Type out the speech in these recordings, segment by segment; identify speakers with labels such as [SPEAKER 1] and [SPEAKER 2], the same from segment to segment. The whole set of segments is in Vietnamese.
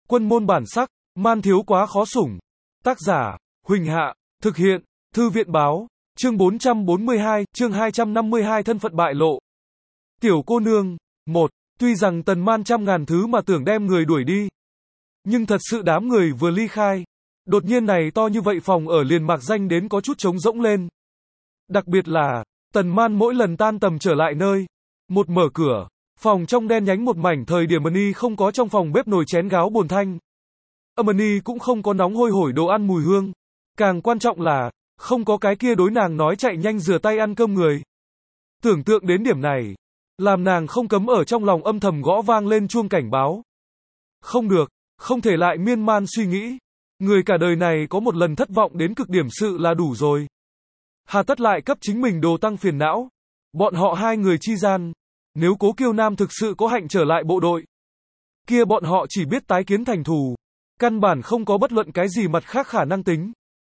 [SPEAKER 1] Quân môn bản sắc, man thiếu quá khó sủng. Tác giả, Huỳnh Hạ, thực hiện, Thư viện báo, chương 442, chương 252 thân phận bại lộ. Tiểu cô nương, 1, tuy rằng Tần Man trăm ngàn thứ mà tưởng đem người đuổi đi. Nhưng thật sự đám người vừa ly khai. Đột nhiên này to như vậy phòng ở liền mạc danh đến có chút trống rỗng lên. Đặc biệt là, Tần Man mỗi lần tan tầm trở lại nơi. Một mở cửa, phòng trong đen nhánh một mảnh thời điểm Mani không có trong phòng bếp nồi chén gáo bồn thanh. Mani cũng không có nóng hôi hổi đồ ăn mùi hương. Càng quan trọng là, không có cái kia đối nàng nói chạy nhanh rửa tay ăn cơm người. Tưởng tượng đến điểm này, làm nàng không cấm ở trong lòng âm thầm gõ vang lên chuông cảnh báo. Không được, không thể lại miên man suy nghĩ. Người cả đời này có một lần thất vọng đến cực điểm sự là đủ rồi. Hà tất lại cấp chính mình đồ tăng phiền não. Bọn họ hai người chi gian, nếu Cố Kiêu Nam thực sự có hạnh trở lại bộ đội, kia bọn họ chỉ biết tái kiến thành thù, căn bản không có bất luận cái gì mặt khác khả năng tính.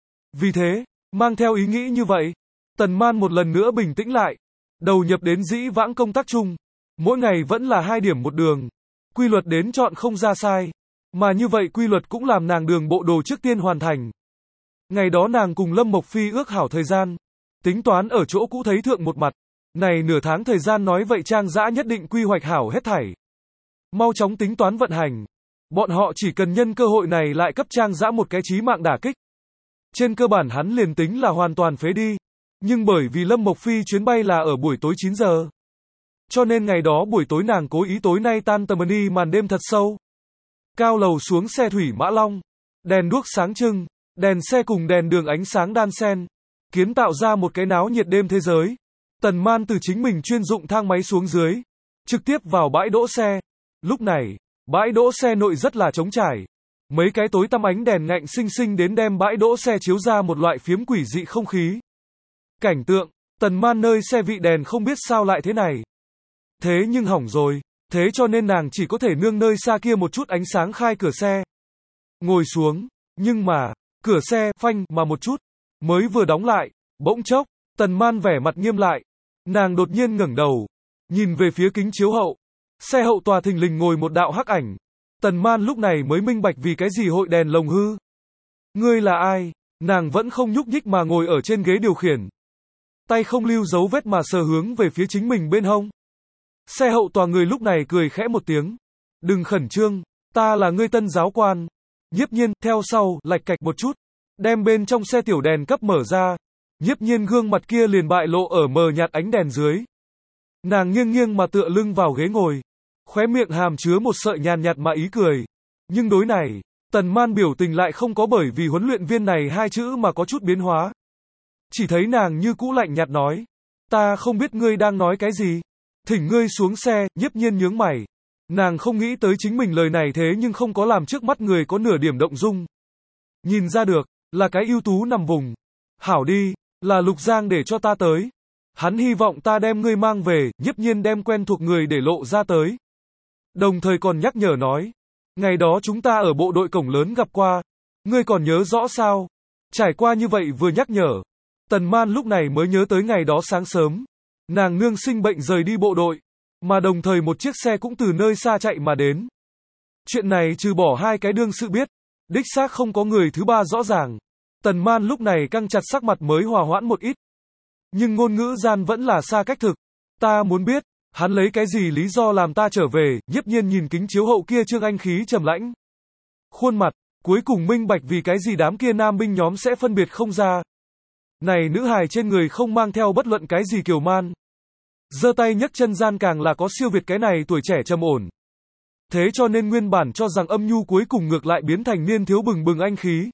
[SPEAKER 1] Vì thế, mang theo ý nghĩ như vậy, Tần Man một lần nữa bình tĩnh lại, đầu nhập đến dĩ vãng công tác chung, mỗi ngày vẫn là 2 điểm một đường, quy luật đến chọn không ra sai, mà như vậy quy luật cũng làm nàng đường bộ đồ trước tiên hoàn thành. Ngày đó nàng cùng Lâm Mộc Phi ước hảo thời gian, tính toán ở chỗ cũ thấy thượng một mặt, này nửa tháng thời gian nói vậy Trang Dã nhất định quy hoạch hảo hết thảy. Mau chóng tính toán vận hành, bọn họ chỉ cần nhân cơ hội này lại cấp Trang Dã một cái chí mạng đả kích. Trên cơ bản hắn liền tính là hoàn toàn phế đi, nhưng bởi vì Lâm Mộc Phi chuyến bay là ở buổi tối 9 giờ. Cho nên ngày đó buổi tối nàng cố ý tối nay tan tầm đi màn đêm thật sâu. Cao lầu xuống xe thủy Mã Long, đèn đuốc sáng trưng, đèn xe cùng đèn đường ánh sáng đan xen, kiến tạo ra một cái náo nhiệt đêm thế giới. Tần Man từ chính mình chuyên dụng thang máy xuống dưới, trực tiếp vào bãi đỗ xe. Lúc này, bãi đỗ xe nội rất là trống trải. Mấy cái tối tăm ánh đèn ngạnh xinh xinh đến đem bãi đỗ xe chiếu ra một loại phiếm quỷ dị không khí. Cảnh tượng, Tần Man nơi xe vị đèn không biết sao lại thế này. Thế nhưng hỏng rồi, thế cho nên nàng chỉ có thể nương nơi xa kia một chút ánh sáng khai cửa xe. Ngồi xuống, nhưng mà, cửa xe phanh mà một chút, mới vừa đóng lại, bỗng chốc, Tần Man vẻ mặt nghiêm lại. Nàng đột nhiên ngẩng đầu, nhìn về phía kính chiếu hậu. Xe hậu tòa thình lình ngồi một đạo hắc ảnh. Tần Man lúc này mới minh bạch vì cái gì hội đèn lồng hư. Ngươi là ai? Nàng vẫn không nhúc nhích mà ngồi ở trên ghế điều khiển. Tay không lưu dấu vết mà sờ hướng về phía chính mình bên hông. Xe hậu tòa người lúc này cười khẽ một tiếng. Đừng khẩn trương, ta là ngươi tân giáo quan. Nhiếp Nhiên, theo sau, lạch cạch một chút. Đem bên trong xe tiểu đèn cấp mở ra. Nhiếp Nhiên gương mặt kia liền bại lộ ở mờ nhạt ánh đèn dưới. Nàng nghiêng nghiêng mà tựa lưng vào ghế ngồi. Khóe miệng hàm chứa một sợi nhàn nhạt mà ý cười. Nhưng đối này, Tần Man biểu tình lại không có bởi vì huấn luyện viên này 2 chữ mà có chút biến hóa. Chỉ thấy nàng như cũ lạnh nhạt nói. Ta không biết ngươi đang nói cái gì. Thỉnh ngươi xuống xe. Nhiếp Nhiên nhướng mày. Nàng không nghĩ tới chính mình lời này thế nhưng không có làm trước mắt người có nửa điểm động dung. Nhìn ra được, là cái ưu tú nằm vùng. Hảo đi, là Lục Giang để cho ta tới. Hắn hy vọng ta đem ngươi mang về. Nhiếp Nhiên đem quen thuộc người để lộ ra tới. Đồng thời còn nhắc nhở nói. Ngày đó chúng ta ở bộ đội cổng lớn gặp qua. Ngươi còn nhớ rõ sao? Trải qua như vậy vừa nhắc nhở. Tần Man lúc này mới nhớ tới ngày đó sáng sớm. Nàng nương sinh bệnh rời đi bộ đội. Mà đồng thời một chiếc xe cũng từ nơi xa chạy mà đến. Chuyện này trừ bỏ 2 cái đương sự biết. Đích xác không có người thứ ba rõ ràng. Tần Man lúc này căng chặt sắc mặt mới hòa hoãn một ít. Nhưng ngôn ngữ gian vẫn là xa cách thực. Ta muốn biết. Hắn lấy cái gì lý do làm ta trở về? Nhiếp Nhiên nhìn kính chiếu hậu kia trương anh khí trầm lãnh. Khuôn mặt, cuối cùng minh bạch vì cái gì đám kia nam binh nhóm sẽ phân biệt không ra. Này nữ hài trên người không mang theo bất luận cái gì kiều man. Giơ tay nhấc chân gian càng là có siêu việt cái này tuổi trẻ trầm ổn. Thế cho nên nguyên bản cho rằng âm nhu cuối cùng ngược lại biến thành niên thiếu bừng bừng anh khí.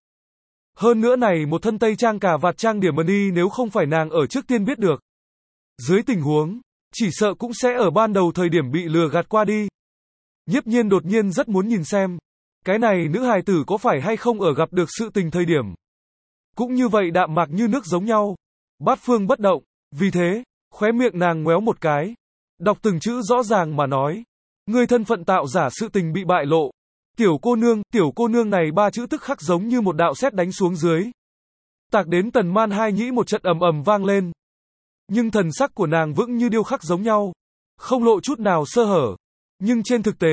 [SPEAKER 1] Hơn nữa này một thân tây trang cà vạt trang điểm Mani nếu không phải nàng ở trước tiên biết được. Dưới tình huống, chỉ sợ cũng sẽ ở ban đầu thời điểm bị lừa gạt qua đi. Nhiếp Nhiên đột nhiên rất muốn nhìn xem. Cái này nữ hài tử có phải hay không ở gặp được sự tình thời điểm. Cũng như vậy đạm mạc như nước giống nhau. Bát phương bất động. Vì thế, khóe miệng nàng ngoéo một cái. Đọc từng chữ rõ ràng mà nói. Ngươi thân phận tạo giả sự tình bị bại lộ. Tiểu cô nương này 3 chữ tức khắc giống như một đạo sét đánh xuống dưới. Tạc đến Tần Man hai nhĩ một trận ầm ầm vang lên. Nhưng thần sắc của nàng vững như điêu khắc giống nhau. Không lộ chút nào sơ hở. Nhưng trên thực tế,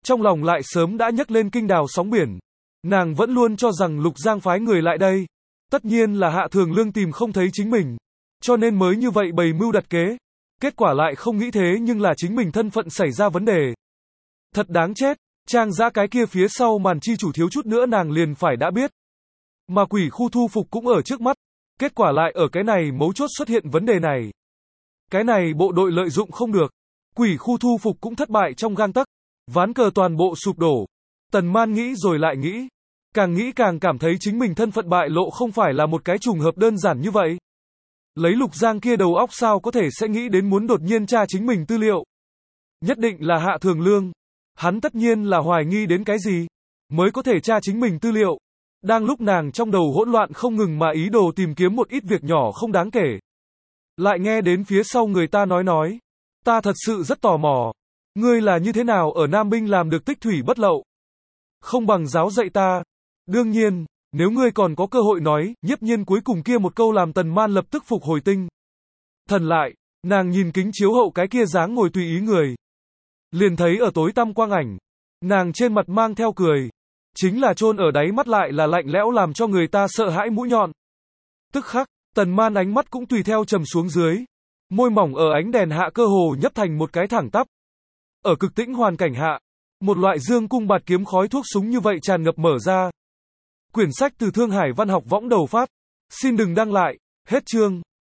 [SPEAKER 1] trong lòng lại sớm đã nhấc lên kinh đào sóng biển. Nàng vẫn luôn cho rằng Lục Giang phái người lại đây. Tất nhiên là Hạ Thường Lương tìm không thấy chính mình. Cho nên mới như vậy bày mưu đặt kế. Kết quả lại không nghĩ thế nhưng là chính mình thân phận xảy ra vấn đề. Thật đáng chết, Trang Dã cái kia phía sau màn chi chủ thiếu chút nữa nàng liền phải đã biết. Mà quỷ khu thu phục cũng ở trước mắt. Kết quả lại ở cái này mấu chốt xuất hiện vấn đề này. Cái này bộ đội lợi dụng không được. Quỷ khu thu phục cũng thất bại trong gang tấc. Ván cờ toàn bộ sụp đổ. Tần Man nghĩ rồi lại nghĩ. Càng nghĩ càng cảm thấy chính mình thân phận bại lộ không phải là một cái trùng hợp đơn giản như vậy. Lấy Lục Giang kia đầu óc sao có thể sẽ nghĩ đến muốn đột nhiên tra chính mình tư liệu. Nhất định là Hạ Thường Lương. Hắn tất nhiên là hoài nghi đến cái gì, mới có thể tra chính mình tư liệu. Đang lúc nàng trong đầu hỗn loạn không ngừng mà ý đồ tìm kiếm một ít việc nhỏ không đáng kể. Lại nghe đến phía sau người ta nói. Ta thật sự rất tò mò. Ngươi là như thế nào ở Nam Binh làm được tích thủy bất lậu? Không bằng giáo dạy ta. Đương nhiên, nếu ngươi còn có cơ hội nói, Nhiếp Nhiên cuối cùng kia một câu làm Tần Man lập tức phục hồi tinh thần lại, nàng nhìn kính chiếu hậu cái kia dáng ngồi tùy ý người. Liền thấy ở tối tăm quang ảnh, nàng trên mặt mang theo cười. Chính là chôn ở đáy mắt lại là lạnh lẽo làm cho người ta sợ hãi mũi nhọn. Tức khắc, Tần Man ánh mắt cũng tùy theo trầm xuống dưới. Môi mỏng ở ánh đèn hạ cơ hồ nhấp thành một cái thẳng tắp. Ở cực tĩnh hoàn cảnh hạ, một loại dương cung bạt kiếm khói thuốc súng như vậy tràn ngập mở ra. Quyển sách từ Thương Hải Văn học võng đầu phát. Xin đừng đăng lại. Hết chương.